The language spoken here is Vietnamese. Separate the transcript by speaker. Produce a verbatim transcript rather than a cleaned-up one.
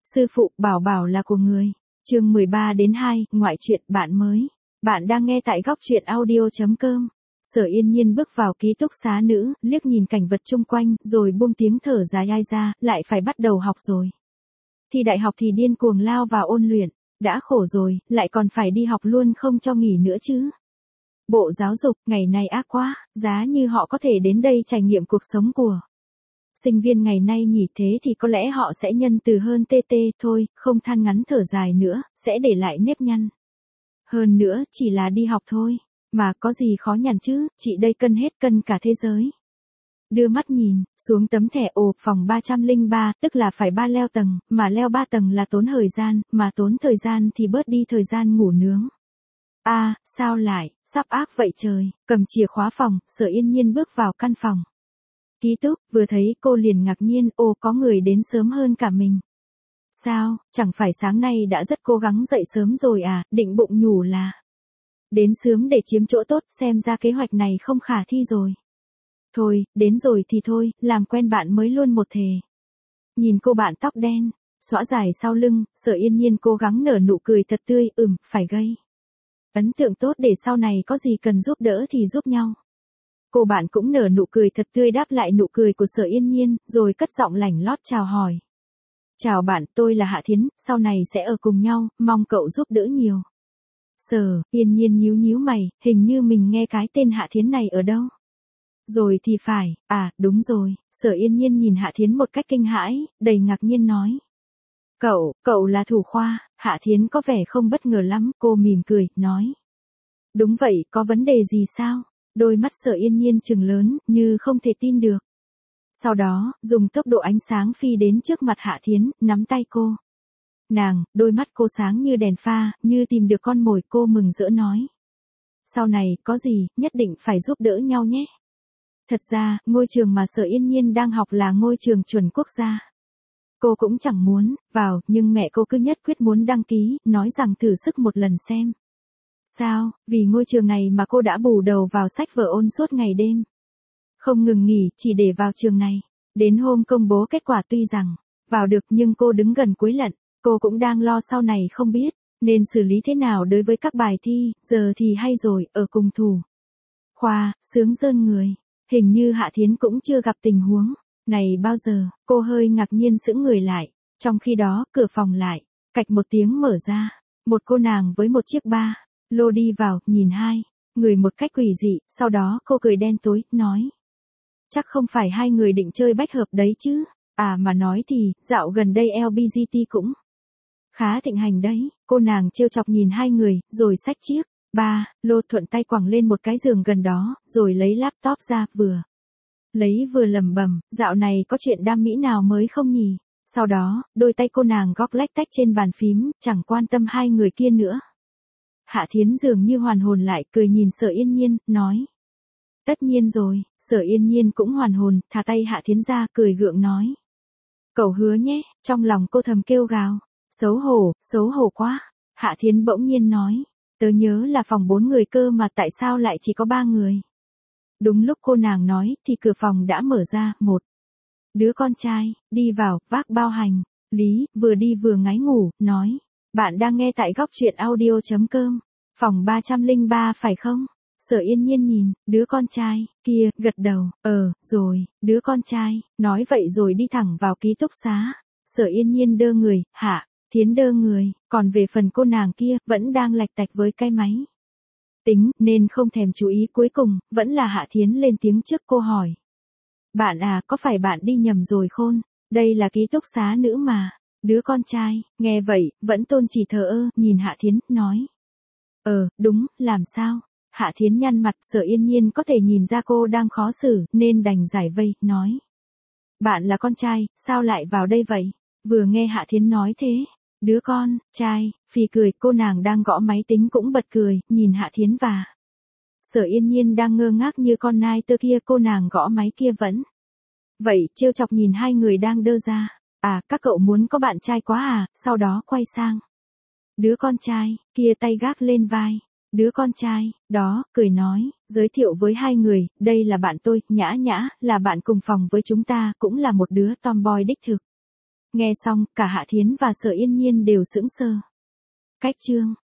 Speaker 1: Sư phụ bảo bảo là của người. Chương mười ba đến hai, ngoại truyện bạn mới. Bạn đang nghe tại góc truyện audio chấm com. Sở Yên Nhiên bước vào ký túc xá nữ, liếc nhìn cảnh vật chung quanh, rồi buông tiếng thở dài ai ra, lại phải bắt đầu học rồi. Thi đại học thì điên cuồng lao vào ôn luyện, đã khổ rồi, lại còn phải đi học luôn không cho nghỉ nữa chứ. Bộ giáo dục, ngày nay ác quá, giá như họ có thể đến đây trải nghiệm cuộc sống của sinh viên ngày nay nhỉ, thế thì có lẽ họ sẽ nhân từ hơn tê tê thôi, không than ngắn thở dài nữa, sẽ để lại nếp nhăn. Hơn nữa, chỉ là đi học thôi, mà có gì khó nhằn chứ, chị đây cân hết cân cả thế giới. Đưa mắt nhìn, xuống tấm thẻ ồ, phòng ba trăm lẻ ba, tức là phải ba leo tầng, mà leo ba tầng là tốn thời gian, mà tốn thời gian thì bớt đi thời gian ngủ nướng. A, à, sao lại, sắp ác vậy trời, cầm chìa khóa phòng, Sở Yên Nhiên bước vào căn phòng. Ký túc, vừa thấy cô liền ngạc nhiên, ồ có người đến sớm hơn cả mình. Sao, chẳng phải sáng nay đã rất cố gắng dậy sớm rồi à, định bụng nhủ là đến sớm để chiếm chỗ tốt, xem ra kế hoạch này không khả thi rồi. Thôi, đến rồi thì thôi, làm quen bạn mới luôn một thề. Nhìn cô bạn tóc đen, xõa dài sau lưng, Sở Yên Nhiên cố gắng nở nụ cười thật tươi, ừm, phải gây ấn tượng tốt để sau này có gì cần giúp đỡ thì giúp nhau. Cô bạn cũng nở nụ cười thật tươi đáp lại nụ cười của Sở Yên Nhiên, rồi cất giọng lảnh lót chào hỏi. Chào bạn, tôi là Hạ Thiến, sau này sẽ ở cùng nhau, mong cậu giúp đỡ nhiều. Sở Yên Nhiên nhíu nhíu mày, hình như mình nghe cái tên Hạ Thiến này ở đâu. Rồi thì phải, à, đúng rồi, Sở Yên Nhiên nhìn Hạ Thiến một cách kinh hãi, đầy ngạc nhiên nói. Cậu, cậu là thủ khoa, Hạ Thiến có vẻ không bất ngờ lắm, cô mỉm cười, nói. Đúng vậy, có vấn đề gì sao? Đôi mắt Sở Yên Nhiên trừng lớn, như không thể tin được. Sau đó, dùng tốc độ ánh sáng phi đến trước mặt Hạ Thiến, nắm tay cô. Nàng, đôi mắt cô sáng như đèn pha, như tìm được con mồi, cô mừng rỡ nói. Sau này, có gì, nhất định phải giúp đỡ nhau nhé. Thật ra, ngôi trường mà Sở Yên Nhiên đang học là ngôi trường chuẩn quốc gia. Cô cũng chẳng muốn vào, nhưng mẹ cô cứ nhất quyết muốn đăng ký, nói rằng thử sức một lần xem. Sao, vì ngôi trường này mà cô đã bù đầu vào sách vở ôn suốt ngày đêm. Không ngừng nghỉ, chỉ để vào trường này. Đến hôm công bố kết quả tuy rằng vào được nhưng cô đứng gần cuối lận, cô cũng đang lo sau này không biết nên xử lý thế nào đối với các bài thi, giờ thì hay rồi, ở cùng thủ khoa, sướng rơn người. Hình như Hạ Thiến cũng chưa gặp tình huống này bao giờ, cô hơi ngạc nhiên sững người lại. Trong khi đó, cửa phòng lại, cạch một tiếng mở ra, một cô nàng với một chiếc ba lô đi vào, nhìn hai người một cách quỷ dị, sau đó cô cười đen tối, nói. Chắc không phải hai người định chơi bách hợp đấy chứ, à mà nói thì, dạo gần đây lờ giê bê tê cũng khá thịnh hành đấy, cô nàng trêu chọc nhìn hai người, rồi xách chiếc ba lô thuận tay quẳng lên một cái giường gần đó, rồi lấy laptop ra, vừa lấy vừa lẩm bẩm, dạo này có chuyện đam mỹ nào mới không nhỉ? Sau đó, đôi tay cô nàng góc lách tách trên bàn phím, chẳng quan tâm hai người kia nữa. Hạ Thiến dường như hoàn hồn lại, cười nhìn Sở Yên Nhiên, nói. Tất nhiên rồi, Sở Yên Nhiên cũng hoàn hồn, thả tay Hạ Thiến ra, cười gượng nói. Cậu hứa nhé, trong lòng cô thầm kêu gào. Xấu hổ, xấu hổ quá. Hạ Thiến bỗng nhiên nói. Tớ nhớ là phòng bốn người cơ mà tại sao lại chỉ có ba người. Đúng lúc cô nàng nói, thì cửa phòng đã mở ra, một đứa con trai, đi vào, vác bao hành lý, vừa đi vừa ngáy ngủ, nói. Bạn đang nghe tại góc truyện audio chấm com. Phòng ba trăm lẻ ba phải không? Sở Yên Nhiên nhìn, đứa con trai, kia, gật đầu, ờ, rồi, đứa con trai, nói vậy rồi đi thẳng vào ký túc xá. Sở Yên Nhiên đơ người, Hạ Thiến đơ người, còn về phần cô nàng kia, vẫn đang lạch tạch với cái máy tính, nên không thèm chú ý, cuối cùng, vẫn là Hạ Thiến lên tiếng trước, cô hỏi. Bạn à, có phải bạn đi nhầm rồi khôn, đây là ký túc xá nữ mà. Đứa con trai, nghe vậy, vẫn tôn chỉ thờ ơ, nhìn Hạ Thiến, nói. Ờ, đúng, làm sao? Hạ Thiến nhăn mặt, Sở Yên Nhiên có thể nhìn ra cô đang khó xử, nên đành giải vây, nói. Bạn là con trai, sao lại vào đây vậy? Vừa nghe Hạ Thiến nói thế, đứa con trai, phì cười, cô nàng đang gõ máy tính cũng bật cười, nhìn Hạ Thiến và Sở Yên Nhiên đang ngơ ngác như con nai tơ kia, cô nàng gõ máy kia vẫn vậy, trêu chọc nhìn hai người đang đơ ra. À, các cậu muốn có bạn trai quá à, sau đó quay sang. Đứa con trai, kia tay gác lên vai. Đứa con trai, đó, cười nói, giới thiệu với hai người, đây là bạn tôi, Nhã Nhã, là bạn cùng phòng với chúng ta, cũng là một đứa tomboy đích thực. Nghe xong, cả Hạ Thiến và Sở Yên Nhiên đều sững sờ. Cách chương